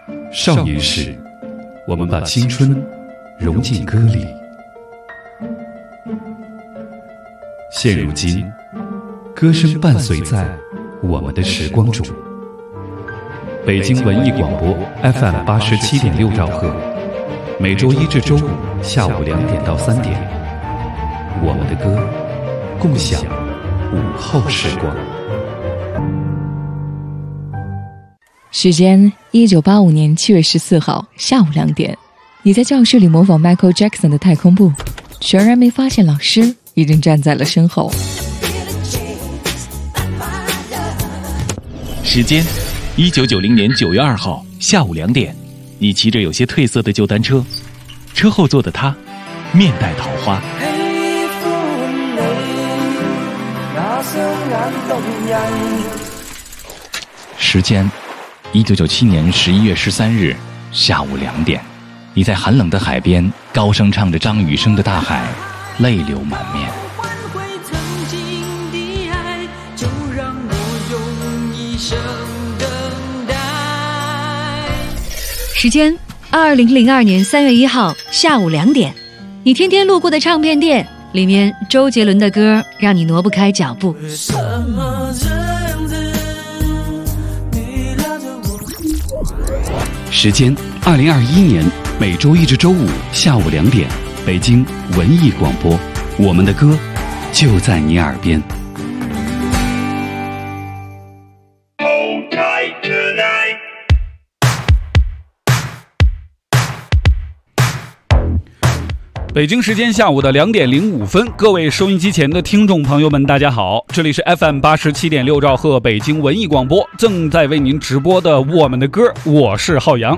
少年时，我们把青春融进歌里。现如今，歌声伴随在我们的时光中。北京文艺广播 FM 87.6兆赫，每周一至周五下午2点到3点，我们的歌，共享午后时光。 时间1985年7月14号下午2点，你在教室里模仿 Michael Jackson 的太空步，全然没发现老师已经站在了身后。 时间1990年9月2号下午2点，你骑着有些褪色的旧单车，车后座的他面带桃花。时间1997年11月13日下午2点，你在寒冷的海边高声唱着张雨生的《大海》，泪流满面。 时间2002年3月1号下午2点，你天天路过的唱片店里面，周杰伦的歌让你挪不开脚步。 时间2021年每周一至周五下午2点，北京文艺广播，我们的歌就在你耳边。北京时间下午的2点05分，各位收音机前的听众朋友们，大家好，这里是 FM 87.6兆赫北京文艺广播，正在为您直播的我们的歌，我是浩洋。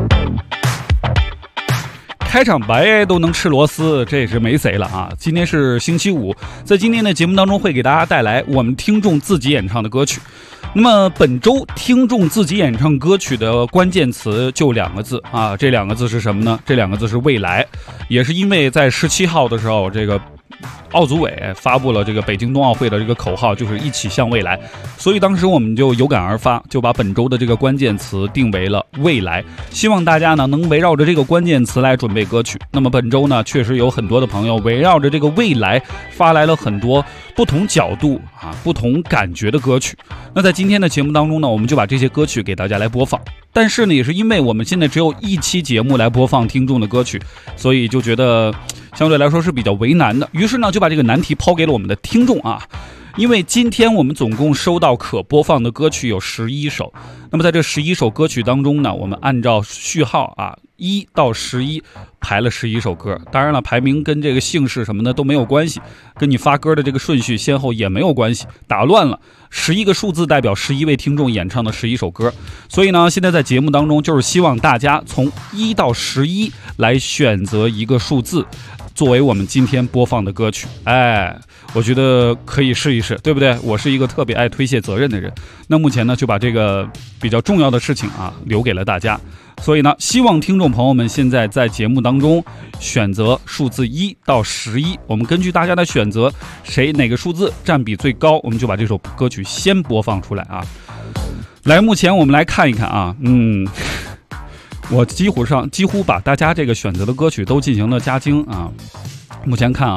开场白都能吃螺丝，这是没谁了啊！今天是星期五，在今天的节目当中会给大家带来我们听众自己演唱的歌曲。那么本周听众自己演唱歌曲的关键词就2个字啊，这2个字是什么呢？这2个字是未来。也是因为在17号的时候，这个奥组委发布了这个北京冬奥会的这个口号，就是一起向未来，所以当时我们就有感而发，就把本周的这个关键词定为了未来，希望大家呢能围绕着这个关键词来准备歌曲。那么本周呢，确实有很多的朋友围绕着这个未来发来了很多不同角度不同感觉的歌曲。那在今天的节目当中呢，我们就把这些歌曲给大家来播放。但是呢，也是因为我们现在只有1期节目来播放听众的歌曲，所以就觉得相对来说是比较为难的。于是呢，就把这个难题抛给了我们的听众啊。因为今天我们总共收到可播放的歌曲有11首，那么在这11首歌曲当中呢，我们按照序号1到11排了11首歌。当然了，排名跟这个姓氏什么的都没有关系，跟你发歌的这个顺序先后也没有关系，打乱了。11个数字代表11位听众演唱的11首歌。所以呢，现在在节目当中就是希望大家从1到11来选择一个数字作为我们今天播放的歌曲。我觉得可以试一试，对不对？我是一个特别爱推卸责任的人，那目前呢就把这个比较重要的事情留给了大家。所以呢，希望听众朋友们现在在节目当中选择数字1到11，我们根据大家的选择，哪个数字占比最高，我们就把这首歌曲先播放出来啊。来，目前我们来看一看我几乎把大家这个选择的歌曲都进行了加精啊。目前看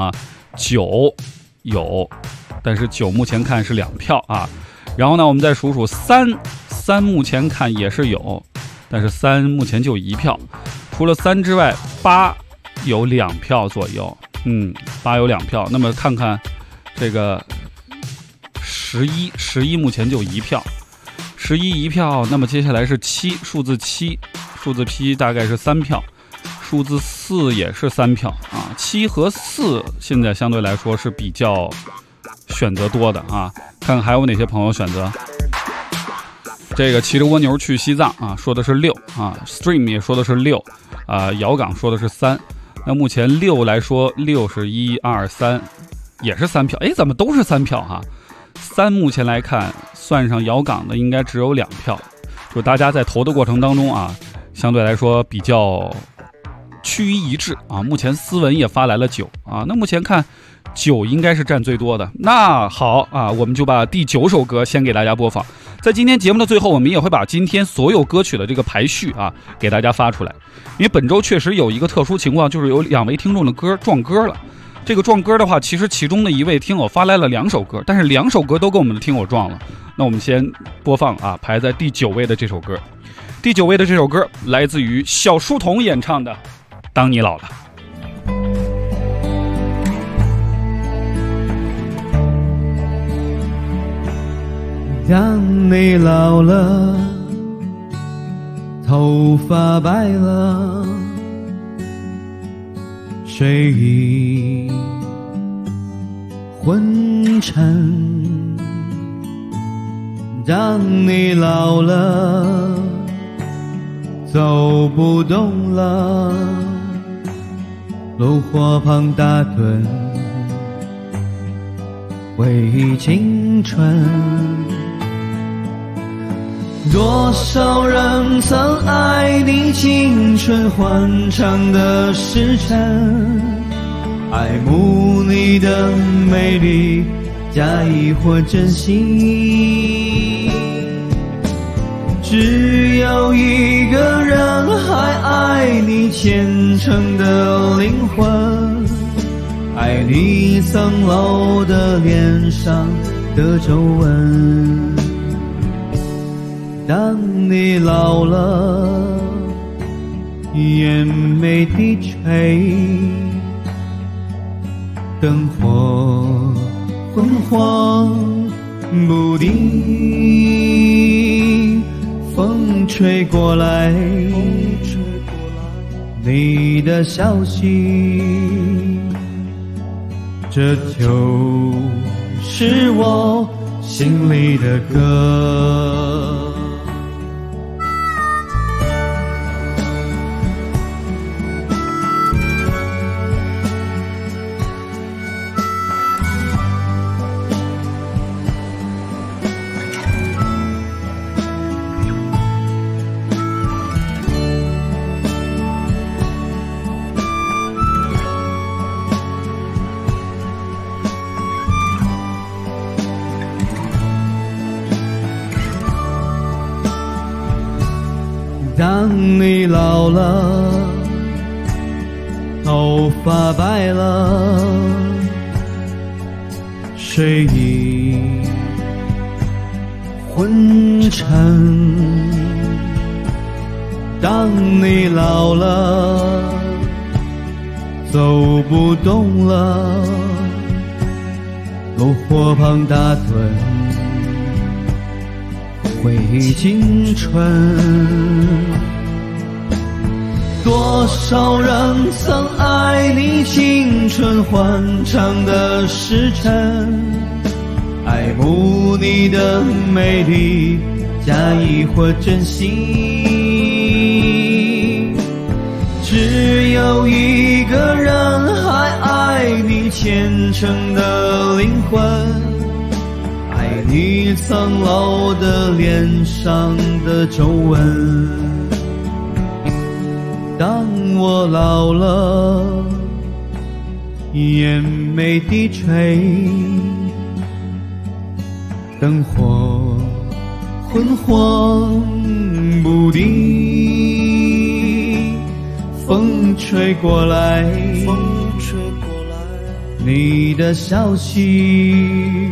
9有，但是9目前看是2票啊。然后呢，我们再数数3目前看也是有，但是3目前就1票。除了3之外，8有2票左右，8有2票。那么看看这个11目前就1票，11 1票。那么接下来是7，数字7大概是3票，数字4也是3票7和4现在相对来说是比较选择多的看看还有哪些朋友选择。这个骑着蜗牛去西藏说的是6Stream 也说的是6姚港说的是3。那目前6来说，6是1、2、3，也是3票。怎么都是3票3目前来看，算上姚港的应该只有2票。就大家在投的过程当中相对来说比较趋于一致目前思文也发来了9那目前看9应该是占最多的。那好我们就把第9首歌先给大家播放。 在今天节目的最后，我们也会把今天所有歌曲的这个排序啊给大家发出来。因为本周确实有一个特殊情况，就是有2位听众的歌撞歌了。这个撞歌的话，其实其中的一位听友发来了2首歌，但是2首歌都跟我们的听友撞了。那我们先播放啊，排在第9位的这首歌。第9位的这首歌来自于小书童演唱的《当你老了》。 当你老了，头发白了，睡意昏沉。当你老了，走不动了，炉火旁打盹，回忆青春。多少人曾爱你青春欢畅的时辰，爱慕你的美丽，假意或真心。只有一个人还爱你虔诚的灵魂，爱你层楼的脸上的皱纹。当你老了，眼眉低垂，灯火昏黄不定，风吹过来你的消息，这就是我心里的歌。当你老了，头发白了，睡意昏沉。当你老了，走不动了，炉火旁打盹，回忆青春。多少人曾爱你青春欢畅的时辰，爱慕你的美丽，假意或真心。只有一个人还爱你虔诚的灵魂，爱你层楼的脸上的皱纹。当我老了，眼眉低垂，灯火昏黄不定，风吹过来你的消息，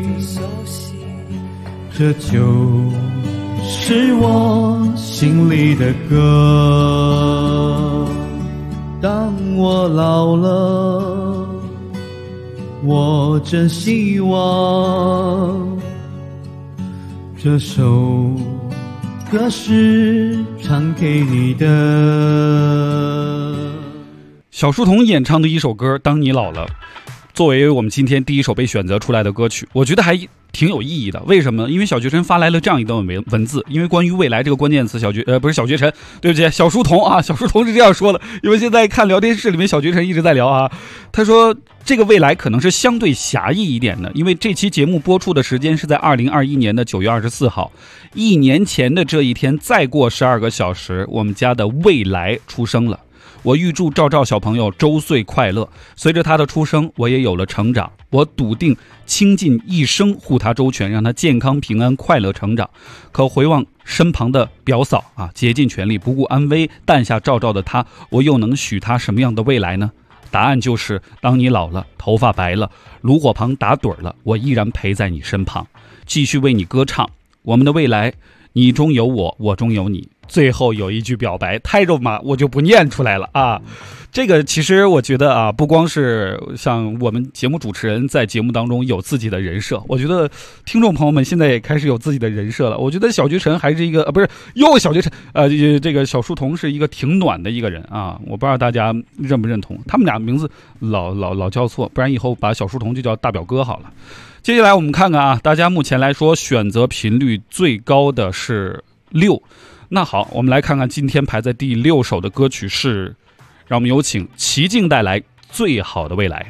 这就是我心里的歌。当我老了，我真希望这首歌是唱给你的。 小书童演唱的一首歌《当你老了》，作为我们今天第一首被选择出来的歌曲，我觉得还挺有意义的。为什么？因为小学生发来了这样一段文字，因为关于未来这个关键词，不是小学生，对不起，小书童啊，小书童是这样说的。因为现在看聊天室里面小学生一直在聊啊，他说这个未来可能是相对狭义一点的，因为这期节目播出的时间是在2021年的9月24号，1年前的这一天，再过12个小时，我们家的未来出生了。 我预祝赵赵小朋友周岁快乐。随着他的出生，我也有了成长。我笃定倾尽一生护他周全，让他健康平安快乐成长。可回望身旁的表嫂啊，竭尽全力不顾安危诞下赵赵的他，我又能许他什么样的未来呢？答案就是，当你老了，头发白了，炉火旁打盹了，我依然陪在你身旁，继续为你歌唱。我们的未来，你中有我，我中有你。最后有一句表白，太肉麻，我就不念出来了啊。这个其实我觉得啊，不光是像我们节目主持人在节目当中有自己的人设，我觉得听众朋友们现在也开始有自己的人设了。我觉得小菊晨还是一个小菊晨这个小书童是一个挺暖的一个人啊。我不知道大家认不认同，他们俩名字老叫错，不然以后把小书童就叫大表哥好了。接下来我们看看啊，大家目前来说选择频率最高的是6。那好，我们来看看今天排在第6首的歌曲是，让我们有请齐静带来《最好的未来》。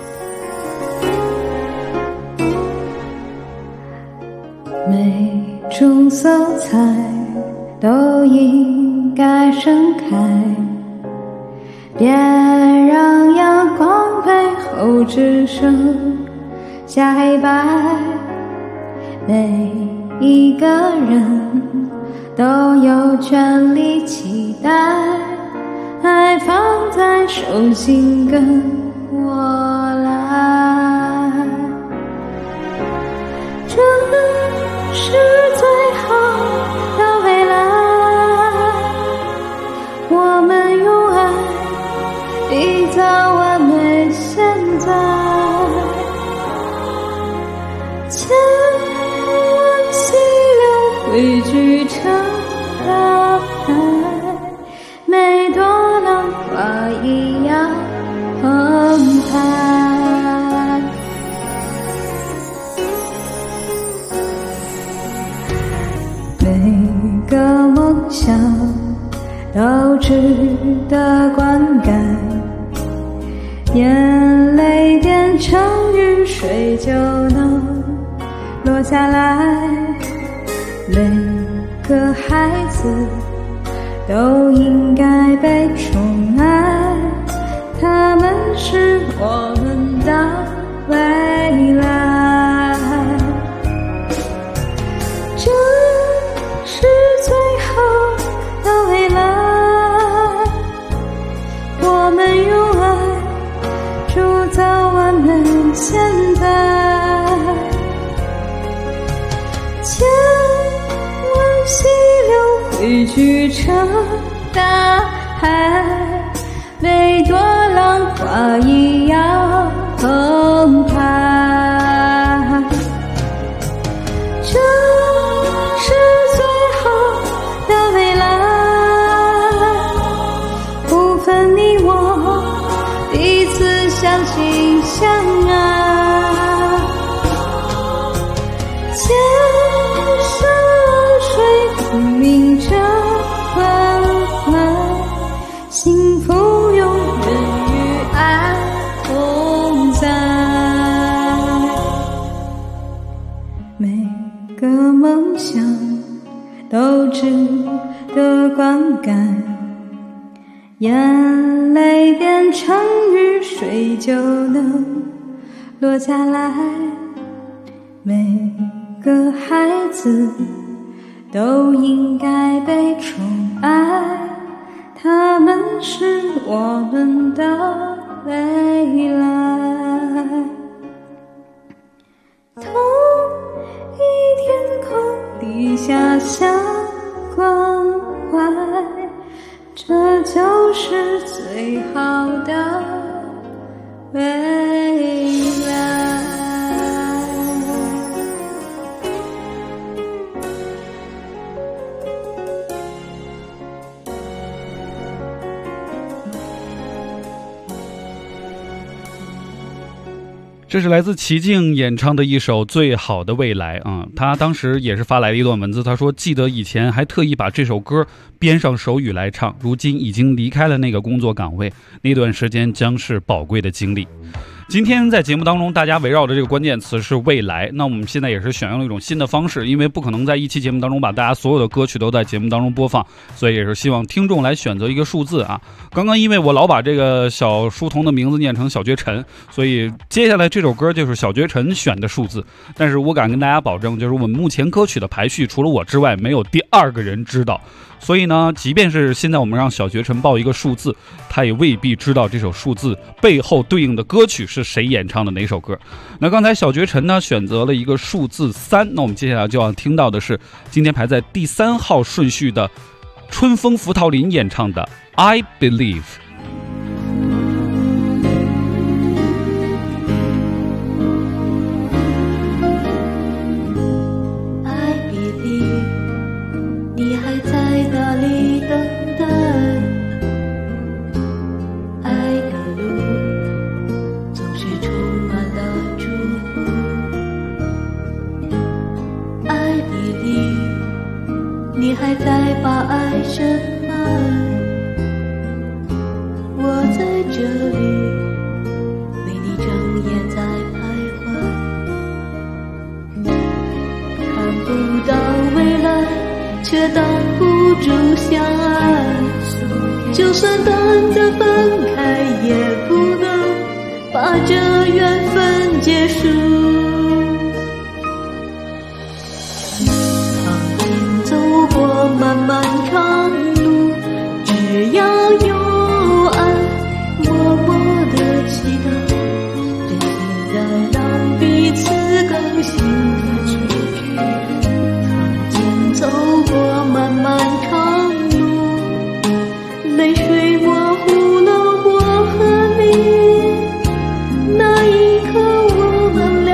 每种色彩都应该盛开，别让阳光背后只剩下黑白。每一个人都有权利期待，爱放在手心跟我来，这是最好的未来。我们用爱缔造完美现在，千万溪流汇聚成大海，每朵浪花一样澎湃。每个梦想都值得灌溉，眼泪变成雨水就能落下来。每个孩子都应该被宠爱，他们是我们的未来。这是最好的未来，我们用爱铸造完美现在，千万溪流汇聚成大海，每朵浪花一样澎湃。这是最好的未来，不分你我，彼此相信相爱，千山水不明着关怀，幸福永远与爱同在。每个梦想都值得灌溉，眼泪变成雨水就能落下来。每个孩子都应该被宠爱，他们是我们的未来。同一天空底下相关怀，这就是最好的未来。 这是来自齐静演唱的一首《最好的未来》啊，他当时也是发来了一段文字，他说记得以前还特意把这首歌编上手语来唱，如今已经离开了那个工作岗位，那段时间将是宝贵的经历。 今天在节目当中，大家围绕的这个关键词是未来。那我们现在也是选用了一种新的方式，因为不可能在一期节目当中把大家所有的歌曲都在节目当中播放，所以也是希望听众来选择一个数字啊。刚刚因为我老把这个小书童的名字念成小绝尘，所以接下来这首歌就是小绝尘选的数字。但是我敢跟大家保证，就是我们目前歌曲的排序，除了我之外，没有第二个人知道。所以呢，即便是现在我们让小绝尘报一个数字，他也未必知道这首数字背后对应的歌曲是谁演唱的哪首歌。那刚才小绝尘呢选择了一个数字3，那我们接下来就要听到的是今天排在第3号顺序的春风福桃林演唱的 I Believe。 你还在把爱深埋，我在这里为你睁眼在徘徊，看不到未来却挡不住相爱，就算短暂分开也不能把这缘分结束。漫漫长路，只要有爱，默默的祈祷，真心在让彼此更新的结局。曾经走过漫漫长路，泪水模糊了我和你，那一刻我们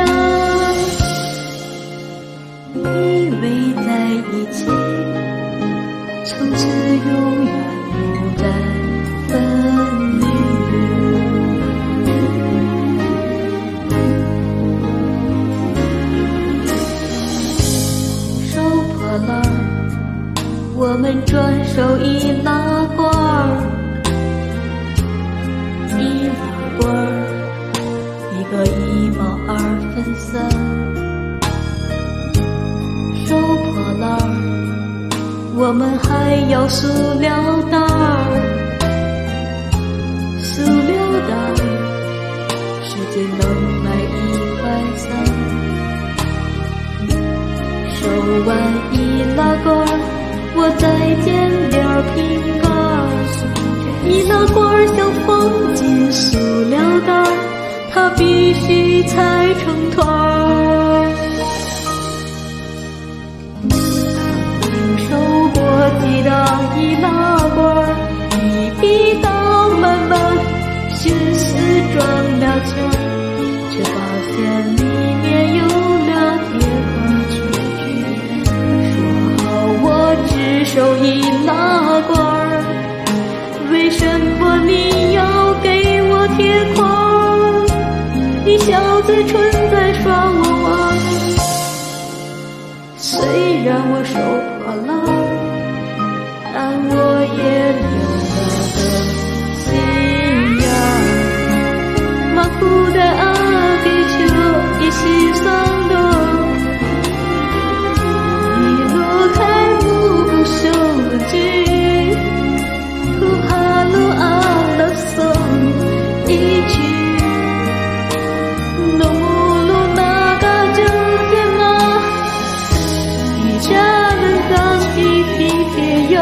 俩以为在一起，从此永远不再分离。收破烂，我们转手一拉罐儿，一拉罐儿，一个1毛2分3。收破烂，我们还要塑料袋儿，塑料袋儿，世界能卖130。收完一拉罐儿，我再捡点瓶盖儿，一拉罐儿想放进塑料袋儿，它必须拆成团儿。记得一拉罐儿，一笔刀慢慢心思装了钱，却发现里面有了铁盒曲曲。说好我只收一拉罐儿，为什么你要给我铁块儿？你小嘴唇在耍我玩，虽然我收破烂，但我也留了个心眼儿，马虎的阿给秋一西桑的，一路开幕不休止，不怕路阿拉松一曲，努鲁那个就天马，一家人当一匹铁油。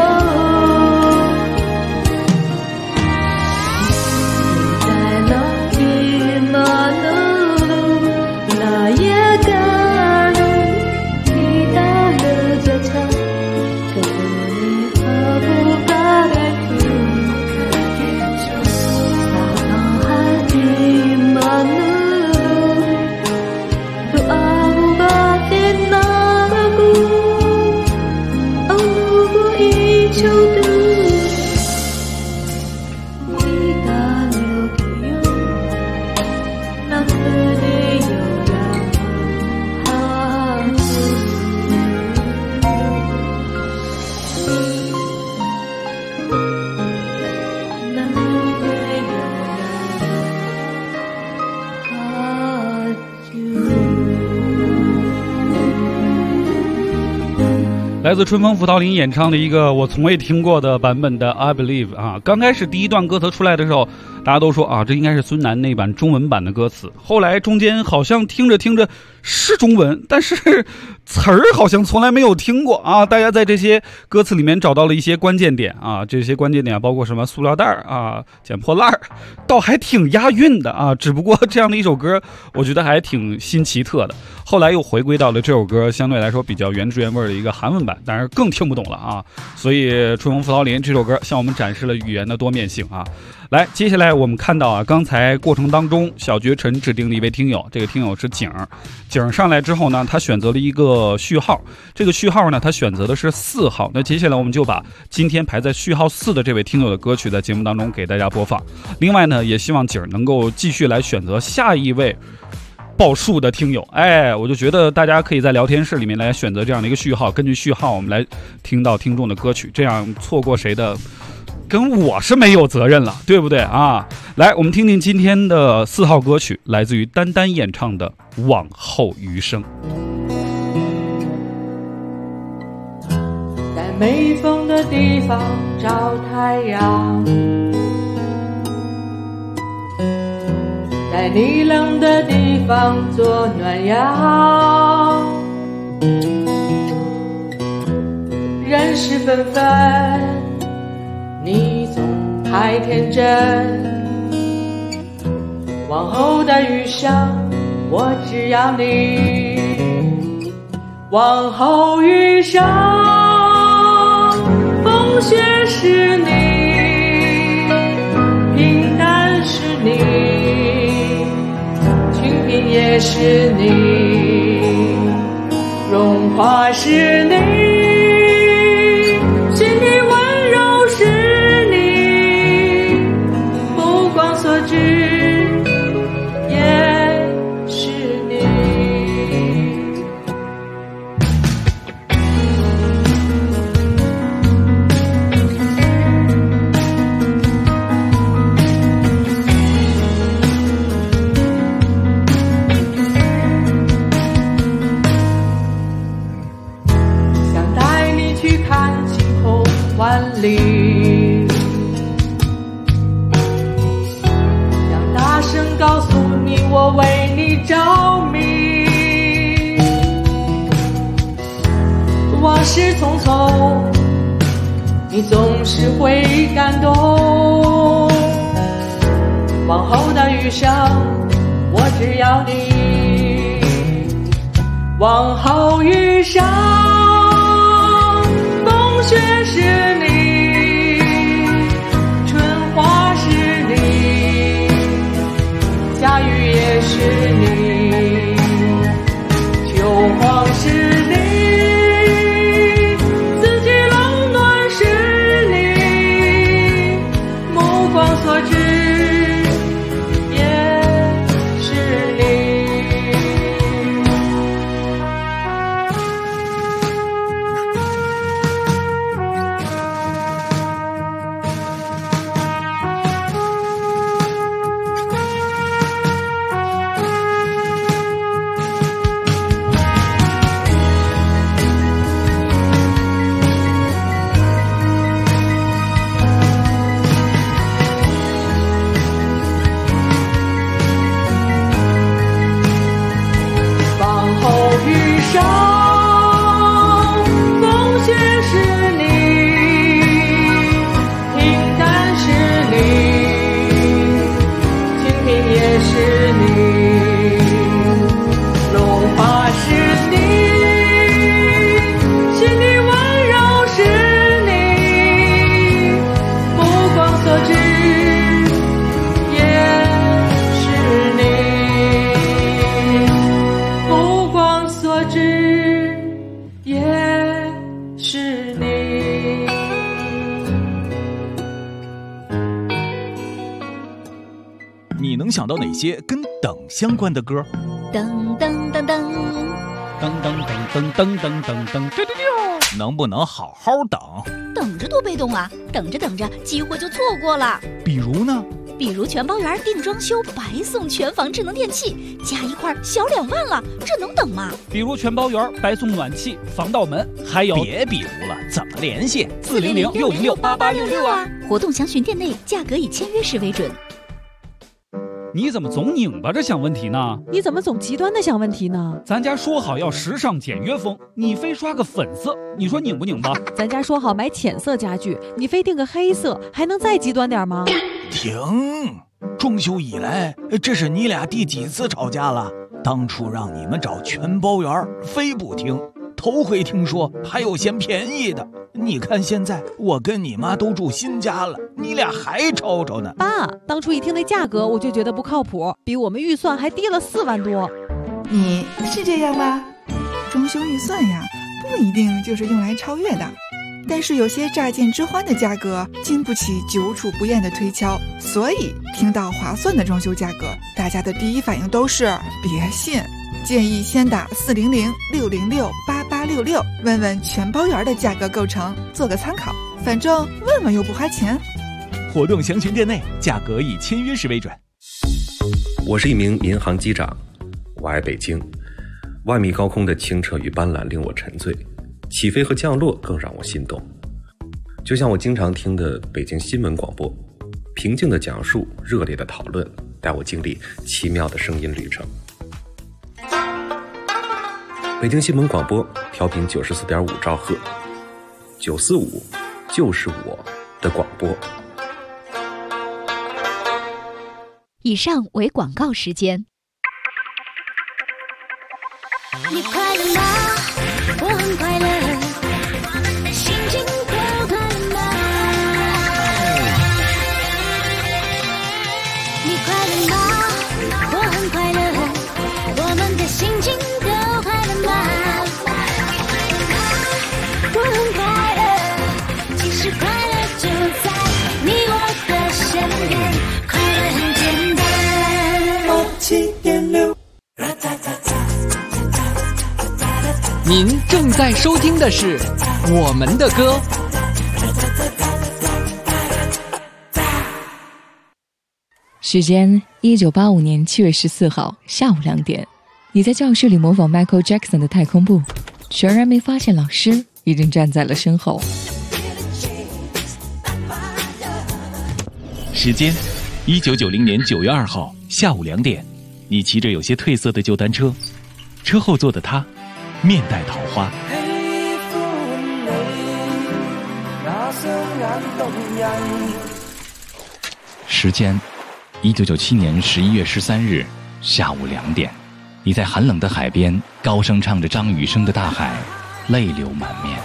来自春风辅导林演唱的一个我从未听过的版本的 I Believe 啊。刚开始第一段歌词出来的时候，大家都说啊，这应该是孙楠那版中文版的歌词。后来中间好像听着听着是中文，但是词儿好像从来没有听过啊。大家在这些歌词里面找到了一些关键点啊，这些关键点包括什么塑料袋啊、捡破烂，倒还挺押韵的啊。只不过这样的一首歌，我觉得还挺新奇特的。后来又回归到了这首歌相对来说比较原汁原味的一个韩文版，当然更听不懂了啊。所以春风辅导林这首歌向我们展示了语言的多面性啊。来，接下来我们看到啊，刚才过程当中小绝尘指定了一位听友，这个听友是景上来之后呢，他选择了一个序号，这个序号呢他选择的是4号。那接下来我们就把今天排在序号4的这位听友的歌曲在节目当中给大家播放。另外呢，也希望景能够继续来选择下一位报数的听友，我就觉得大家可以在聊天室里面来选择这样的一个序号，根据序号我们来听到听众的歌曲，这样错过谁的跟我是没有责任了，对不对啊？来，我们听听今天的4号歌曲，来自于丹丹演唱的《往后余生》。 在没风的地方找太阳，在你冷的地方做暖阳，人事纷纷，你总太天真。往后的余生，我只要你。往后余生，风雪是你，平淡是你，清贫也是你，荣华是你，心里温柔是你，目光所至也是你。想带你去看晴空万里，想大声告诉你我为你着迷。往事匆匆，你总是会感动。往后的余生，我只要你。往后余生，风雪是你，春花是你，下雨也是你，秋黄是你，四季冷暖是你，目光所至也是你。往后余生，风雪是你，平淡是你，清贫也是你，荣华是你，心里温柔是你，目光所至也是你，目光所至也是你。 你能想到哪些跟等相关的歌？ 噔噔噔噔， 噔噔噔噔噔噔噔噔， 能不能好好等？ 等着多被动啊！等着等着，机会就错过了。 比如呢？ 比如全包园定装修白送全房智能电器，加一块小2万了，这能等吗？ 比如全包园白送暖气、防盗门，还有别比如了，怎么联系 400-606-8866啊！活动详询店内，价格以签约时为准。 你怎么总拧巴着想问题呢？ 你怎么总极端的想问题呢？ 咱家说好要时尚简约风，你非刷个粉色，你说拧不拧巴？ 咱家说好买浅色家具，你非定个黑色，还能再极端点吗？ 停！装修以来，这是你俩第几次吵架了？当初让你们找全包园，非不听。头回听说还有嫌便宜的。你看现在我跟你妈都住新家了，你俩还吵吵呢。 爸，当初一听那价格我就觉得不靠谱，比我们预算还低了4万多。 你是这样吗？装修预算呀，不一定就是用来超越的，但是有些乍见之欢的价格经不起久处不厌的推敲，所以听到划算的装修价格，大家的第一反应都是别信。建议先打400-606-8866，问问全包园的价格构成，做个参考。反正问问又不花钱。 活动详询店内，价格以签约时为准。 我是一名民航机长，我爱北京。万米高空的清澈与斑斓令我沉醉，起飞和降落更让我心动。就像我经常听的北京新闻广播，平静的讲述，热烈的讨论，带我经历奇妙的声音旅程。北京新闻广播调频94.5兆赫，945就是我的广播。 以上为广告时间。 你快乐吗？我很快乐，心情多快乐吗？你快乐吗？我很快乐，我们的心情都快乐吗？我很快乐，其实快乐就在你我的身边，快乐很简单。7.6。 您正在收听的是我们的歌。 时间1985年7月14号下午2点，你在教室里模仿 Michael Jackson 的太空步，全然没发现老师已经站在了身后。 时间1990年9月2号下午2点，你骑着有些褪色的旧单车，车后座的他面带桃花。时间1997年11月13日下午2点，你在寒冷的海边高声唱着张雨生的《大海》，泪流满面。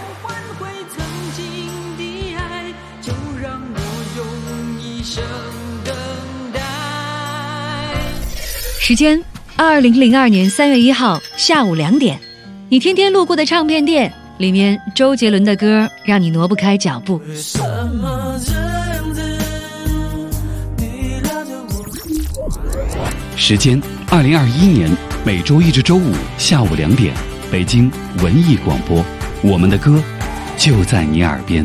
时间2002年3月1号下午2点，你天天路过的唱片店，里面周杰伦的歌让你挪不开脚步。 时间2021年每周一至周五下午2点，北京文艺广播，我们的歌就在你耳边。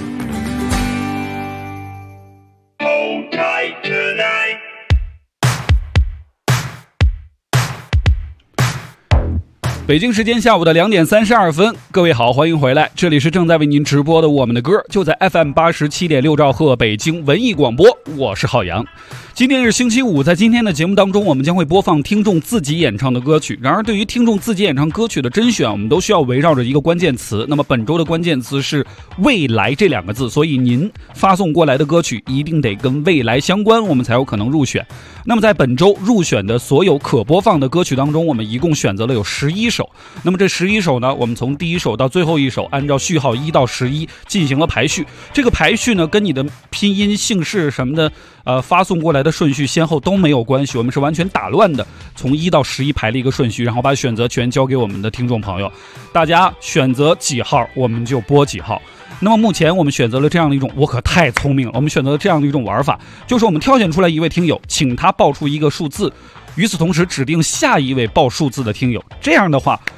北京时间下午的2点32分，各位好，欢迎回来，这里是正在为您直播的我们的歌，就在 FM 87.6兆赫北京文艺广播，我是浩洋。今天是星期五，在今天的节目当中，我们将会播放听众自己演唱的歌曲。然而，对于听众自己演唱歌曲的甄选，我们都需要围绕着一个关键词。那么本周的关键词是未来这2个字，所以您发送过来的歌曲一定得跟未来相关，我们才有可能入选。那么在本周入选的所有可播放的歌曲当中，我们一共选择了有11首。那么这11首呢，我们从第1首到最后1首，按照序号1到11进行了排序。这个排序呢，跟你的拼音、姓氏什么的，发送过来的顺序先后都没有关系，我们是完全打乱的，从1到11排了一个顺序，然后把选择权交给我们的听众朋友，大家选择几号我们就播几号。那么目前我们选择了这样的一种，我可太聪明了，我们选择了这样的一种玩法，就是我们挑选出来一位听友，请他报出一个数字，与此同时指定下一位报数字的听友，这样的话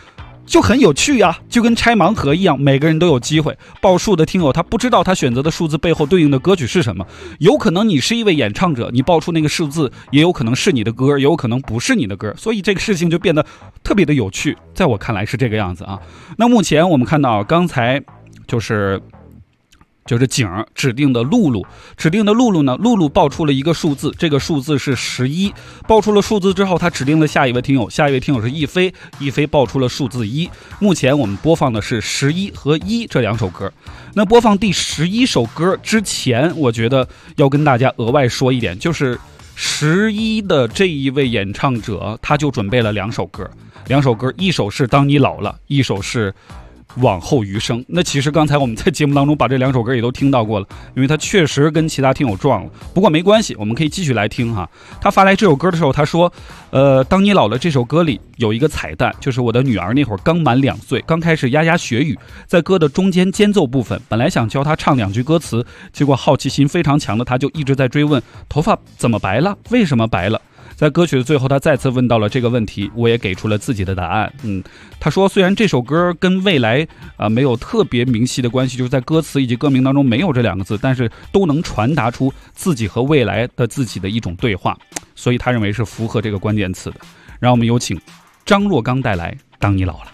就很有趣呀，就跟拆盲盒一样，每个人都有机会。报数的听友他不知道他选择的数字背后对应的歌曲是什么，有可能你是一位演唱者，你报出那个数字也有可能是你的歌，也有可能不是你的歌，所以这个事情就变得特别的有趣，在我看来是这个样子啊。那目前我们看到刚才就是景指定的露露呢，露露报出了一个数字，这个数字是11，报出了数字之后，他指定了下一位听友是一飞报出了数字1。目前我们播放的是11和1这两首歌。那播放第11首歌之前，我觉得要跟大家额外说一点，就是11的这一位演唱者，他就准备了两首歌，一首是当你老了，一首是往后余生。那其实刚才我们在节目当中把这两首歌也都听到过了，因为他确实跟其他听友撞了，不过没关系，我们可以继续来听哈。他发来这首歌的时候，他说当你老了这首歌里有一个彩蛋，就是我的女儿那会儿刚满2岁，刚开始牙牙学语，在歌的中间间奏部分，本来想教她唱2句歌词，结果好奇心非常强的她就一直在追问头发怎么白了，为什么白了。在歌曲的最后，他再次问到了这个问题，我也给出了自己的答案。他说虽然这首歌跟未来没有特别明晰的关系，就是在歌词以及歌名当中没有这两个字，但是都能传达出自己和未来的自己的一种对话，所以他认为是符合这个关键词的。让我们有请张若刚带来《当你老了》。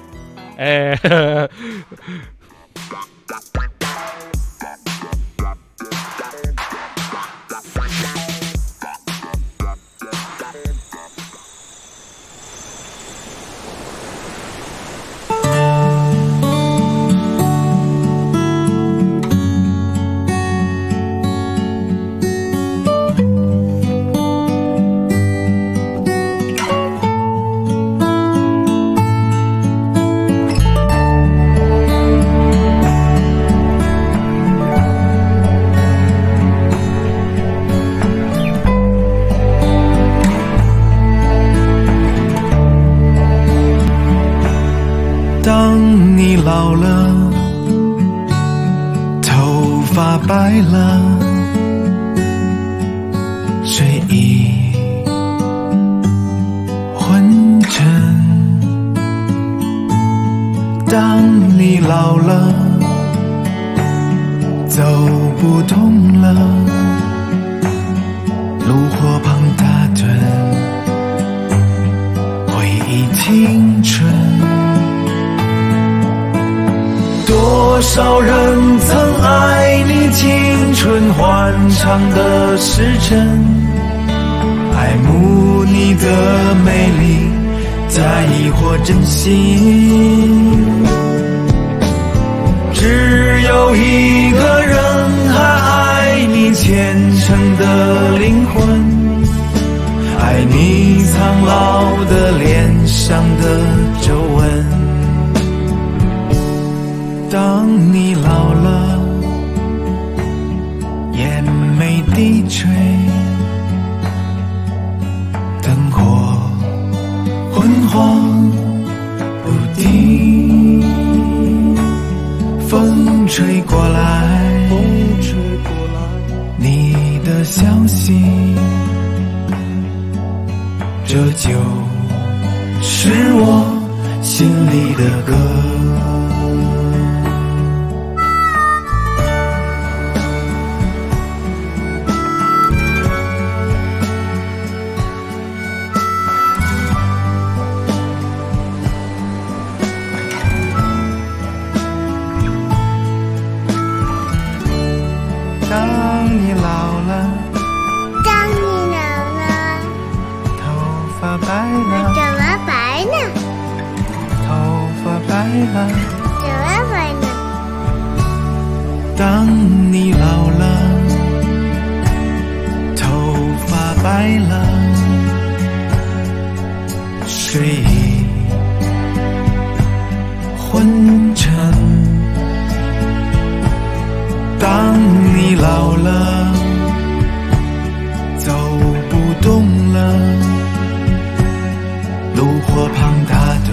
当你老了，头发白了，睡意昏沉。当你老了，走不动了，炉火旁打盹，回忆青春。多少人曾爱你青春欢畅的时辰，爱慕你的美丽，假意或真心。只有一个人还爱你虔诚的灵魂，爱你苍老的脸上的皱纹。当你老了，眼眉低垂，灯火昏黄不定，风吹过来，你的消息，这就是我心里的歌。当你老了，头发白了，睡意昏沉。当你老了，走不动了，炉火旁打盹，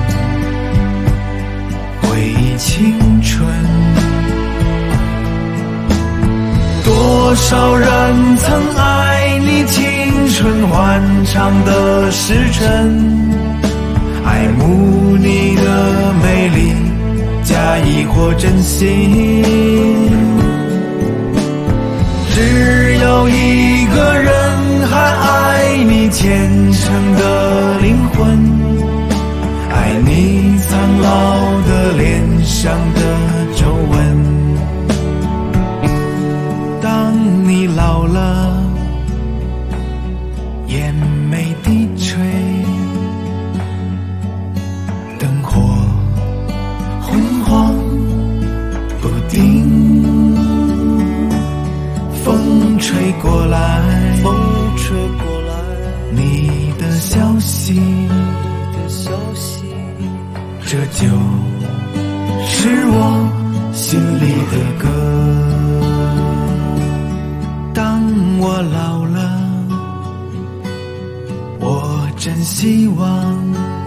回忆青春。多少人曾爱你青春欢畅的时辰， 爱慕你的美丽，假意或真心。只有一个人还爱你虔诚的灵魂，爱你苍老的脸上的皱纹。当你老了，眼眉低垂，灯火昏黄不定，风吹过来，你的消息，这就是我心里的歌。当我老了，我真希望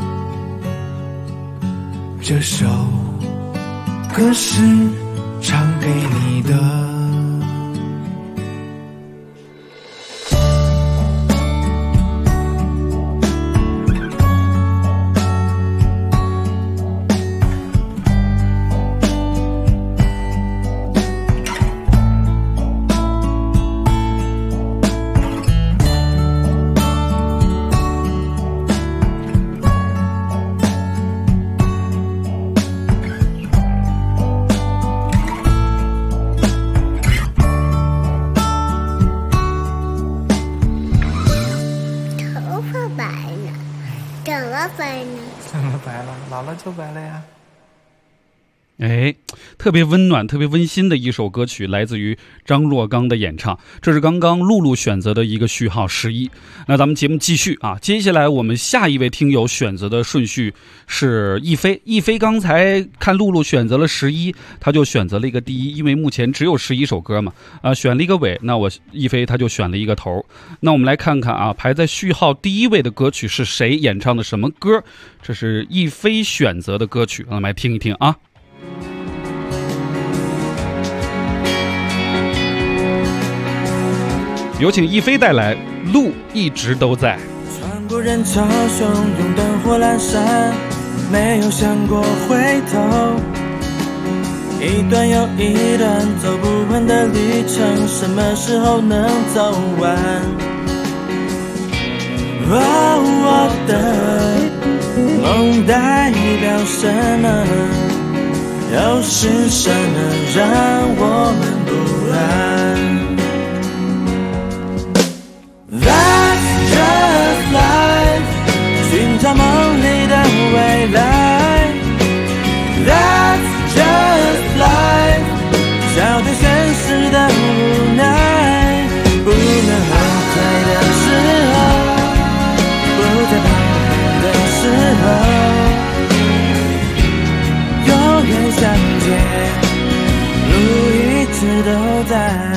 这首歌是唱给你的。老了就白了呀。 哎，特别温暖特别温馨的一首歌曲，来自于张若刚的演唱，这是刚刚露露选择的一个序号11。那咱们节目继续啊，接下来我们下一位听友选择的顺序是亦菲。亦菲刚才看露露选择了11，他就选择了一个第一，因为目前只有11首歌嘛，选了一个尾，那我亦菲他就选了一个头。那我们来看看啊，排在序号第一位的歌曲是谁演唱的什么歌？这是亦菲选择的歌曲，让我们来听一听啊。有请亦菲带来《路一直都在》。 穿过人潮汹涌，灯火阑珊，没有想过回头。一段又一段走不完的旅程，什么时候能走完？我的梦代表什么？又是什么让我们不安？That's just life， 寻找梦里的未来。That's just life， 笑对现实的无奈。不能后退的时候，不再彷徨的时候，永远相见，路一直都在。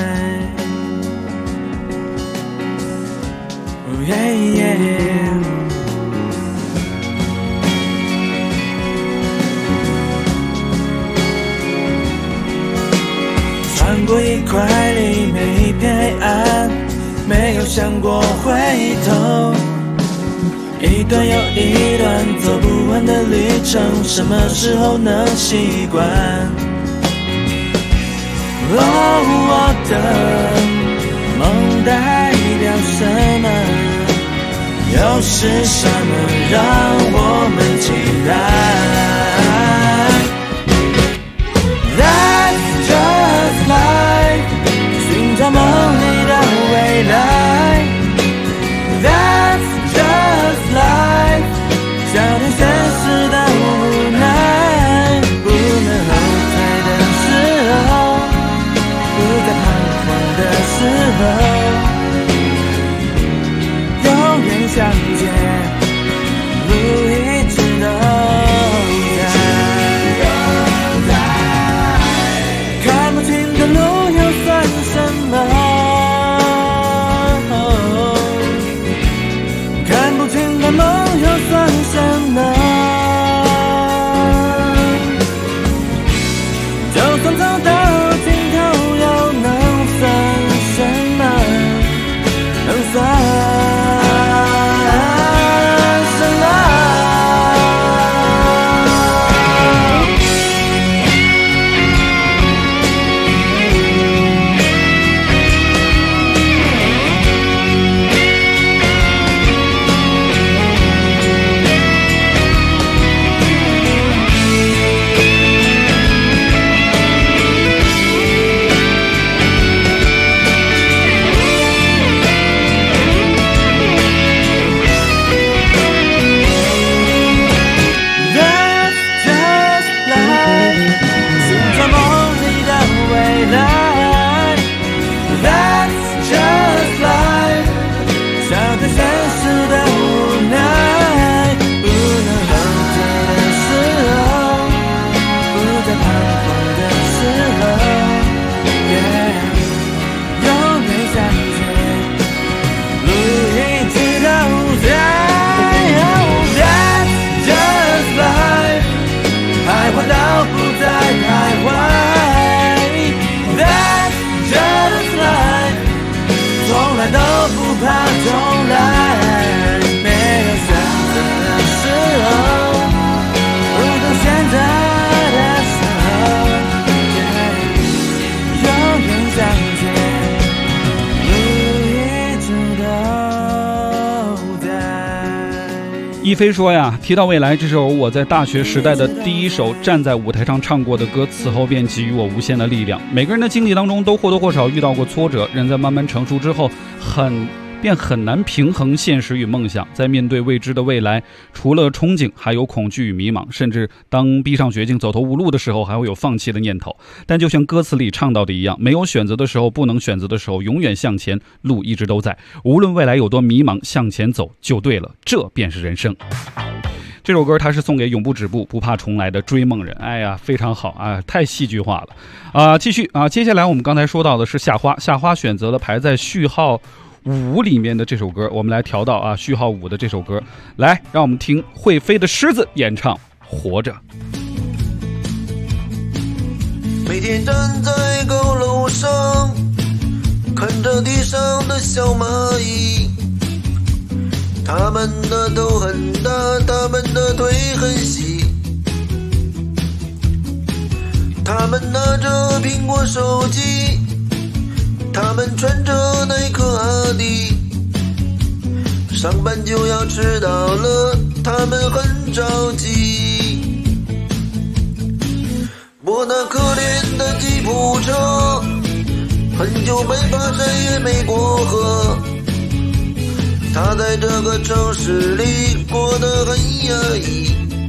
穿过一块黎明，一片黑暗，没有想过回头。一段又一段走不完的旅程，什么时候能习惯？我的梦代表什么？又是什么让我们期待 ？That's just life， 寻找梦里的未来。That's just life， 笑对现实的无奈。不能后退的时候，不再彷徨的时候。相见，路一直都在，看不清的路又算什么？看不清的梦又算什么？就算走到尽头，又能算什么？ 来都不怕重来，没有选择的时候，不等现在的时候，永远相见，路一直都在。 一飞说呀，提到未来，这首我在大学时代的第一首站在舞台上唱过的歌，此后便给予我无限的力量。每个人的经历当中都或多或少遇到过挫折，人在慢慢成熟之后便很难平衡现实与梦想，在面对未知的未来，除了憧憬还有恐惧与迷茫，甚至当逼上绝境走投无路的时候，还会有放弃的念头。但就像歌词里唱到的一样，没有选择的时候，不能选择的时候，永远向前，路一直都在，无论未来有多迷茫，向前走就对了，这便是人生。这首歌它是送给永不止步不怕重来的追梦人。哎呀，非常好啊，太戏剧化了继续啊，接下来我们刚才说到的是夏花选择了排在序号5里面的这首歌，我们来调到序号5的这首歌，来让我们听会飞的狮子演唱《活着》。 每天站在高楼上，看着地上的小蚂蚁，他们的头很大，他们的腿很细，他们拿着苹果手机，他们穿着耐克阿迪，上班就要迟到了，他们很着急。我那可怜的吉普车，很久没爬山也没过河，他在这个城市里过得很压抑。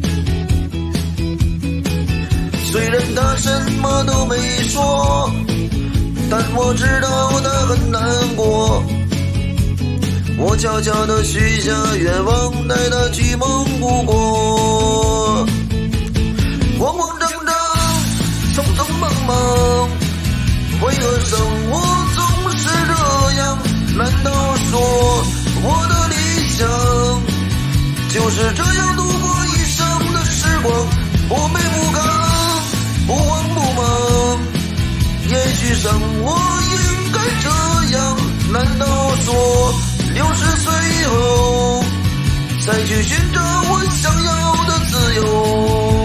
虽然他什么都没说，但我知道他很难过。我悄悄地许下愿望，带他去蒙古国。慌慌张张，匆匆忙忙，为何生活总是这样？难道说我的理想就是这样度过一生的时光？不卑不亢，不慌不忙，也许生活应该这样。难道说60岁后再去寻找我想要的自由？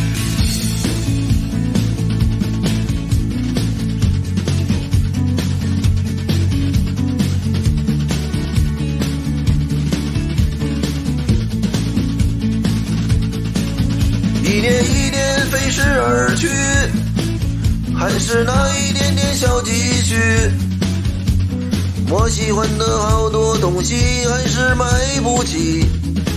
一年一年飞逝而去，还是那一点点小积蓄。我喜欢的好多东西还是买不起，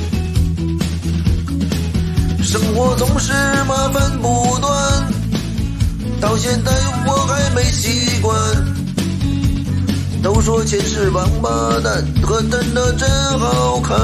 生活总是麻烦不断，到现在我还没习惯。都说钱是王八蛋，可真的真好看。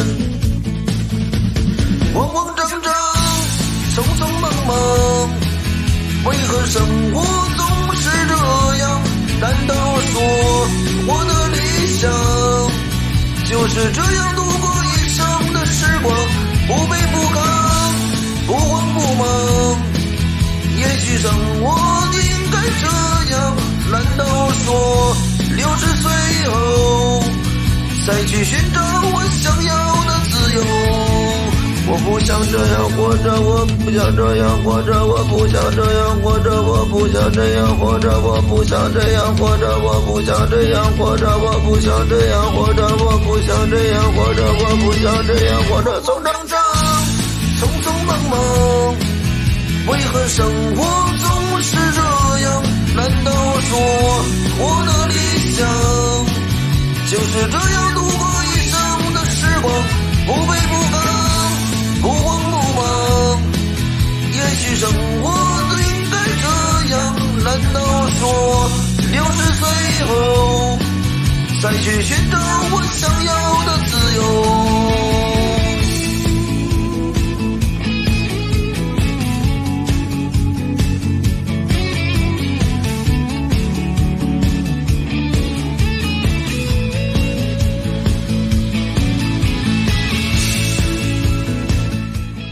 慌慌张张，匆匆忙忙，为何生活总是这样？难道说我的理想就是这样度过一生的时光？不卑不亢，不慌不忙，也许生活应该这样。难道说60岁后再去寻找我想要的自由？我不想这样活着，我不想这样活着，我不想这样活着，我不想这样活着，我不想这样活着，我不想这样活着，我不想这样活着，我不想这样活着，我不想这样活着。匆匆张，匆匆忙忙，为何生活总是这样？难道说我的理想就是这样度过一生的时光？不卑不亢，不慌不忙，也许生活应该这样。难道说60岁后再去寻找我想要的自由？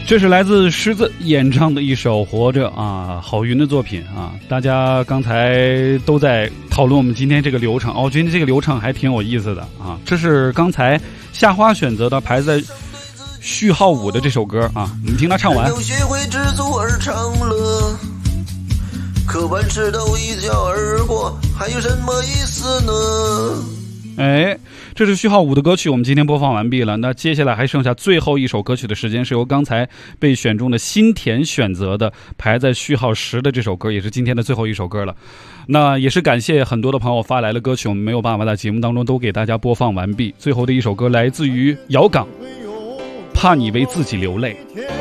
这是来自狮子演唱的一首《活着》啊，郝云的作品啊。大家刚才都在讨论我们今天这个流程，我觉得这个流程还挺有意思的啊。这是刚才夏花选择的排在序号5的这首歌啊，我们听他唱完。 有学会知足而长乐，可万事都一笑而过，还有什么意思呢？ 哎，这是序号5的歌曲，我们今天播放完毕了。那接下来还剩下最后一首歌曲的时间，是由刚才被选中的新田选择的，排在序号10的这首歌，也是今天的最后一首歌了。那也是感谢很多的朋友发来了歌曲，我们没有办法在节目当中都给大家播放完毕。最后的一首歌来自于姚岗，怕你为自己流泪。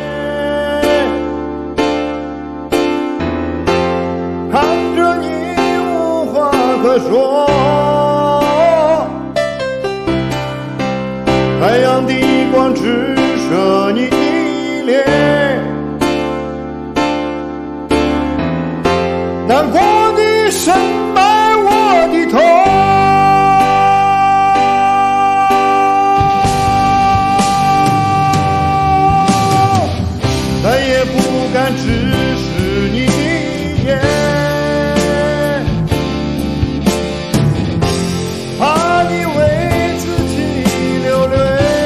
看着你无话可说，太阳的光直射你的脸，难过的深埋我的头，再也不敢直视你的眼，怕你为自己流泪，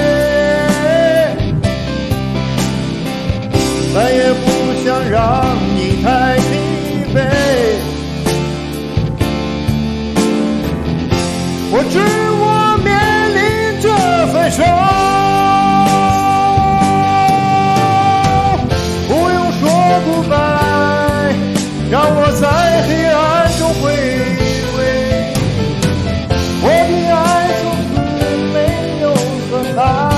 再也不想让你太疲惫，我知我面临着分手，不用说goodbye，让我在黑暗中回味，我的爱从此没有损害，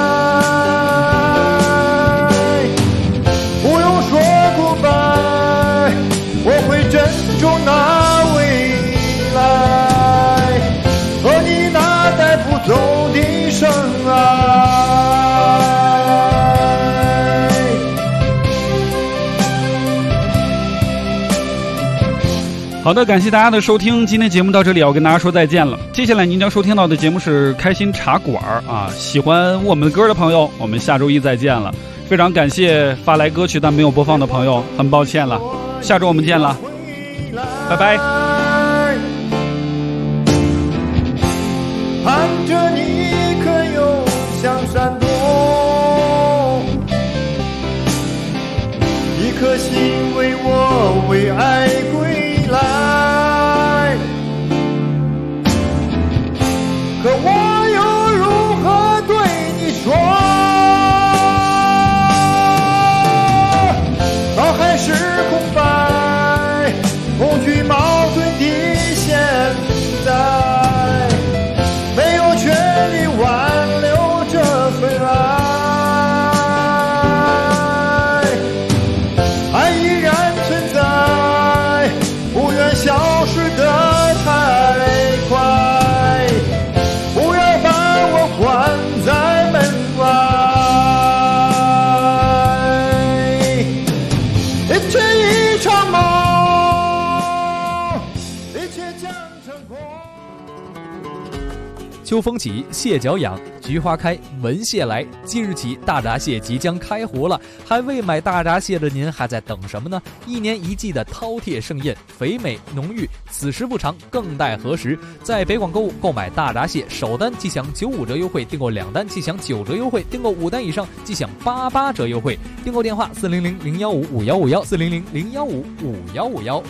不用说goodbye，我会珍重那未来，和你那带不走的深爱。 好的，感谢大家的收听，今天节目到这里要跟大家说再见了。接下来您将收听到的节目是开心茶馆啊，喜欢我们的歌的朋友，我们下周一再见了。非常感谢发来歌曲但没有播放的朋友，很抱歉了，下周我们见了，拜拜。 盼着你可又想闪躲，一颗心为我为爱归来，可我又如何对你说？脑海是空白，恐惧矛盾的现在，没有权利挽留这份爱，爱依然存在，不愿消失得太快，不要把我关在门外，一切一场梦，一切将成空。 秋风起，蟹脚痒，菊花开，闻蟹来。即日起，大闸蟹即将开湖了，还未买大闸蟹的您还在等什么呢？一年一季的饕餮盛宴，肥美浓郁，此时不长，更待何时？在北广购物购买大闸蟹，首单即享95折优惠，订购2单即享9折优惠，订购5单以上即享88折优惠。订购电话400-015-5151，400-015-5151。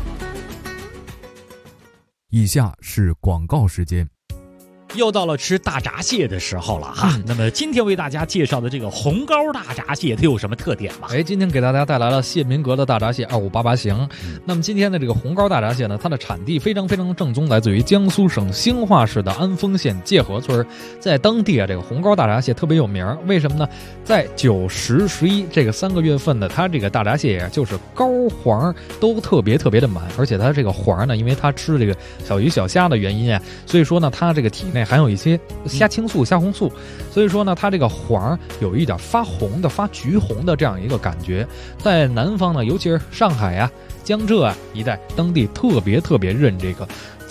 以下是广告时间。 又到了吃大闸蟹的时候了哈。那么今天为大家介绍的这个红膏大闸蟹，它有什么特点吗？ 今天给大家带来了谢民阁的大闸蟹2588型。那么今天的这个红膏大闸蟹呢，它的产地非常非常正宗，来自于江苏省兴化市的安丰县界河村。在当地啊，这个红膏大闸蟹特别有名，为什么呢？在9、10、11这个3个月份的，它这个大闸蟹就是膏黄都特别特别的满，而且它这个黄呢，因为它吃这个小鱼小虾的原因啊，所以说呢，它这个体内含有一些虾青素、虾红素，所以说呢，它这个黄有一点发红的、发橘红的这样一个感觉。在南方呢，尤其是上海啊、江浙啊一带，当地特别认这个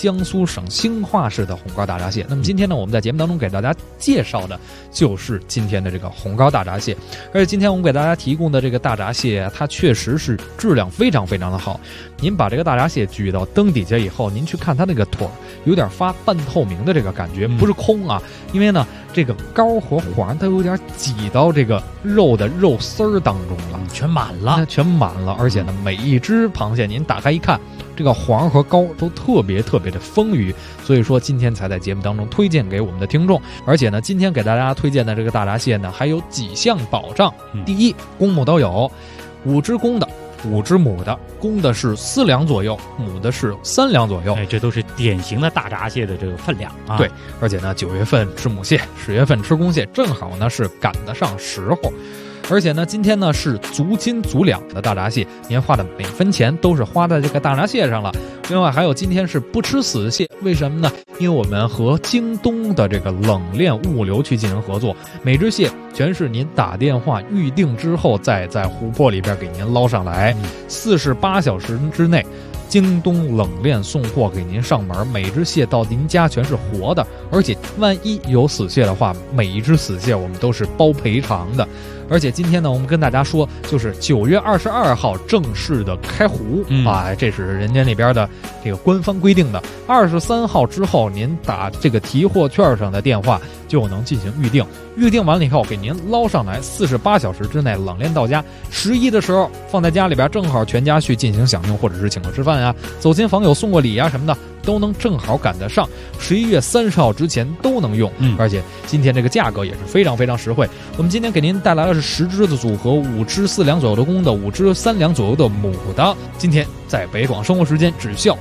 江苏省兴化市的红膏大闸蟹。那么今天呢，我们在节目当中给大家介绍的就是今天的这个红膏大闸蟹。而且今天我们给大家提供的这个大闸蟹，它确实是质量非常非常的好。您把这个大闸蟹举到灯底下以后，您去看它那个腿儿，有点发半透明的这个感觉，不是空啊，因为呢这个膏和黄它有点挤到这个肉的肉丝儿当中了， 全满了， 全满了。而且呢，每一只螃蟹您打开一看，这个黄和膏都特别特别的丰腴，所以说今天才在节目当中推荐给我们的听众。而且呢，今天给大家推荐的这个大闸蟹呢，还有几项保障。第一，公母都有，5只公的，5只母的，公的是4两左右，母的是3两左右。 这都是典型的大闸蟹的这个分量啊。 对，而且呢，9月份吃母蟹，10月份吃公蟹，正好呢是赶得上时候。而且呢，今天呢是足斤足两的大闸蟹，您花的每分钱都是花在这个大闸蟹上了。另外还有今天是不吃死蟹，为什么呢？因为我们和京东的这个冷链物流去进行合作，每只蟹全是您打电话预定之后，再在湖泊里边给您捞上来，48小时之内。京东冷链送货给您上门，每只蟹到您家全是活的，而且万一有死蟹的话，每一只死蟹我们都是包赔偿的。而且今天呢，我们跟大家说，就是9月22号正式的开湖啊，这是人家那边的这个官方规定的。23号之后，您打这个提货券上的电话就能进行预定，预定完了以后给您捞上来，48小时之内冷链到家。11的时候放在家里边，正好全家去进行享用，或者是请客吃饭啊，走亲访友送过礼啊什么的，都能正好赶得上。11月30号之前都能用，而且今天这个价格也是非常非常实惠。我们今天给您带来的是10只的组合，5只4两左右的公的，5只3两左右的母的。今天在北广生活时间只需要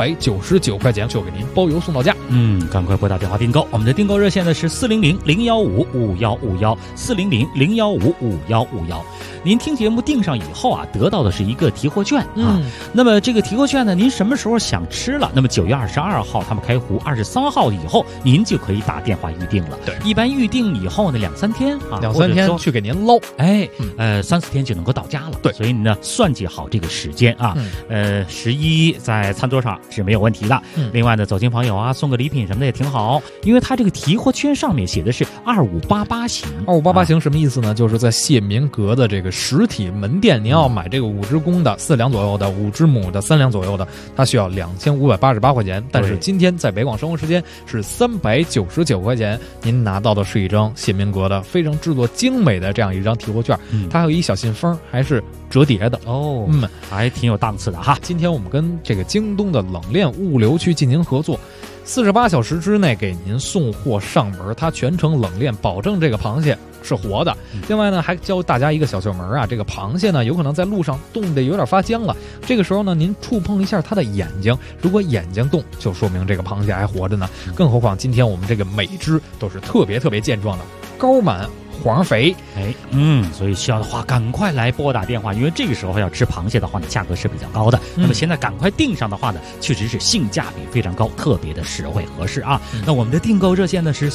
399块钱，就给您包邮送到家。 赶快拨打电话订购，我们的订购热线呢是400-015-5151，400-015-5151。您听节目订上以后啊，得到的是一个提货券啊。那么这个提货券呢，您什么时候想吃了，那么9月22号他们开湖，23号以后您就可以打电话预定了。 对， 一般预定以后呢2-3天啊 ，2-3天去给您捞 ，3-4天就能够到家了。对，所以呢算计好这个时间啊。11在餐桌上是没有问题的。另外呢，走亲访友啊，送个礼品什么的也挺好，因为它这个提货券上面写的是2588型。 2588型什么意思呢？就是在蟹民阁的这个实体门店，您要买这个5只公的4两左右的，5只母的3两左右的，它需要2588块钱。但是今天在北广生活时间是399块钱，您拿到的是一张蟹民阁的非常制作精美的这样一张提货券，它还有一小信封，还是折叠的哦，还挺有档次的哈。 今天我们跟这个京东的冷链物流去进行合作，48小时之内给您送货上门，它全程冷链，保证这个螃蟹是活的。另外呢，还教大家一个小窍门啊，这个螃蟹呢有可能在路上冻得有点发僵了，这个时候呢您触碰一下它的眼睛，如果眼睛动，就说明这个螃蟹还活着呢。更何况今天我们这个每只都是特别特别健壮的，膏满黄肥。 所以需要的话赶快来拨打电话，因为这个时候要吃螃蟹的话呢，价格是比较高的。那么现在赶快订上的话呢，确实是性价比非常高，特别的实惠合适啊。那我们的订购热线呢是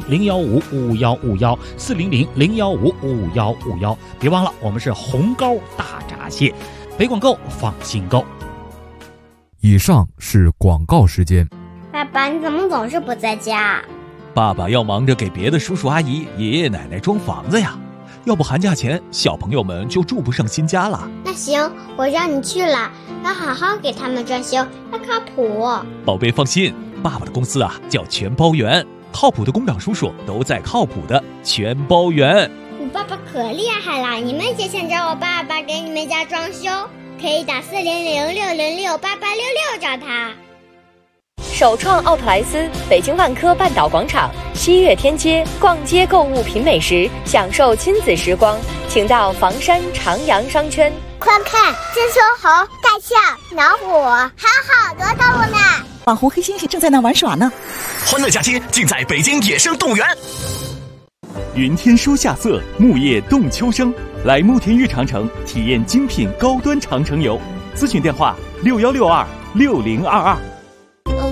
400-015-5151，400-015-5151。别忘了，我们是红膏大闸蟹，北广购放心购。 以上是广告时间。 爸爸，你怎么总是不在家？ 爸爸要忙着给别的叔叔阿姨、爷爷奶奶装房子呀，要不寒假前小朋友们就住不上新家了。 那行，我让你去了，要好好给他们装修，要靠谱。 宝贝放心，爸爸的公司啊叫全包园，靠谱的工长叔叔都在靠谱的全包园。 你爸爸可厉害了，你们也想找我爸爸给你们家装修，可以打400-606-8866找他。 首创奥特莱斯，北京万科半岛广场西悦天街，逛街购物品美食，享受亲子时光，请到房山长阳商圈。 快看，这猕猴、大象、老虎，还有好多动物呢！ 网红黑猩猩正在那玩耍呢。 欢乐假期尽在北京野生动物园。 云天书夏色，木叶动秋生，来慕田峪长城体验精品高端长城游。咨询电话：61626022。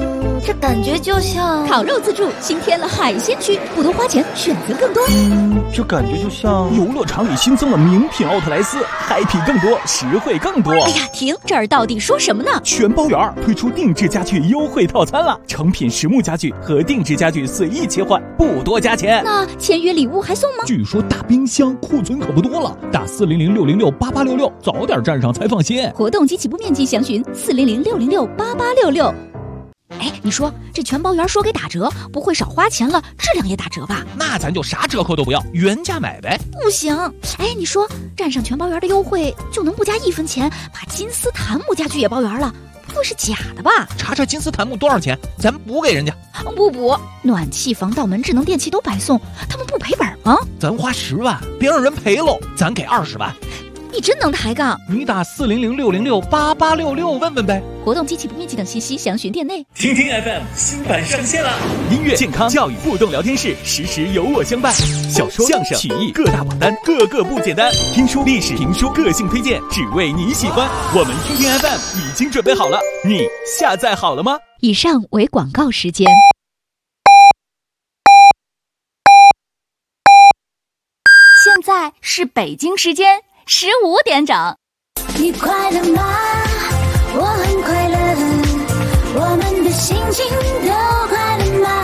这感觉就像烤肉自助新添了海鲜区，不多花钱，选择更多。 这感觉就像游乐场里新增了名品奥特莱斯，嗨皮更多，实惠更多。 哎呀，停！这儿到底说什么呢？ 全包圆推出定制家具优惠套餐了，成品实木家具和定制家具随意切换，不多加钱。 那签约礼物还送吗？ 据说大冰箱库存可不多了，打400-606-8866，早点站上才放心。 活动及起步面积详询400-606-8866。哎，你说这全包圆说给打折，不会少花钱了，质量也打折吧？ 那咱就啥折扣都不要，原价买呗。 不行，哎，你说站上全包圆的优惠就能不加1分钱，把金丝檀木家具也包圆了，不会是假的吧？ 查查金丝檀木多少钱，咱补给人家。 不补，暖气、防盗门、智能电器都白送，他们不赔本吗？ 咱花10万，别让人赔喽，咱给20万。 你真能抬杠！ 你打400-606-8866问问呗。 活动及起步面积等信息详询店内。 听听 FM 新版上线了， 音乐、健康、教育互动聊天室，时时有我相伴。小说、相声、曲艺各大榜单，个个不简单。听书、历史评书，个性推荐，只为你喜欢。我们听听 FM 已经准备好了，你下载好了吗？ 以上为广告时间。 现在是北京时间15点整。 你快乐吗？我很快乐，我们的心情都快乐吗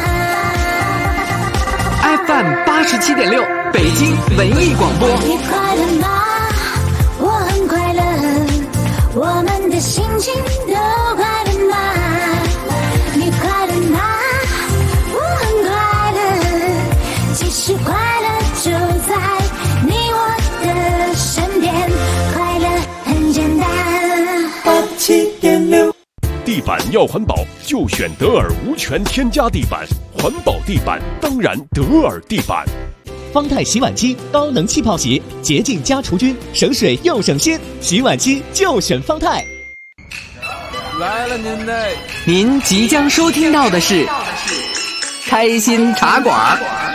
？FM 87.6，北京文艺广播。 你快乐吗？我很快乐，我们的心情都快乐吗？你快乐吗？我很快乐，其实快乐就在你我的身边，快乐很简单。87.6， 地板要环保就选德尔无醛添加地板，环保地板当然德尔地板。 方太洗碗机高能气泡洗，洁净加除菌，省水又省心，洗碗机就选方太。 来了您嘞！您即将收听到的是开心茶馆。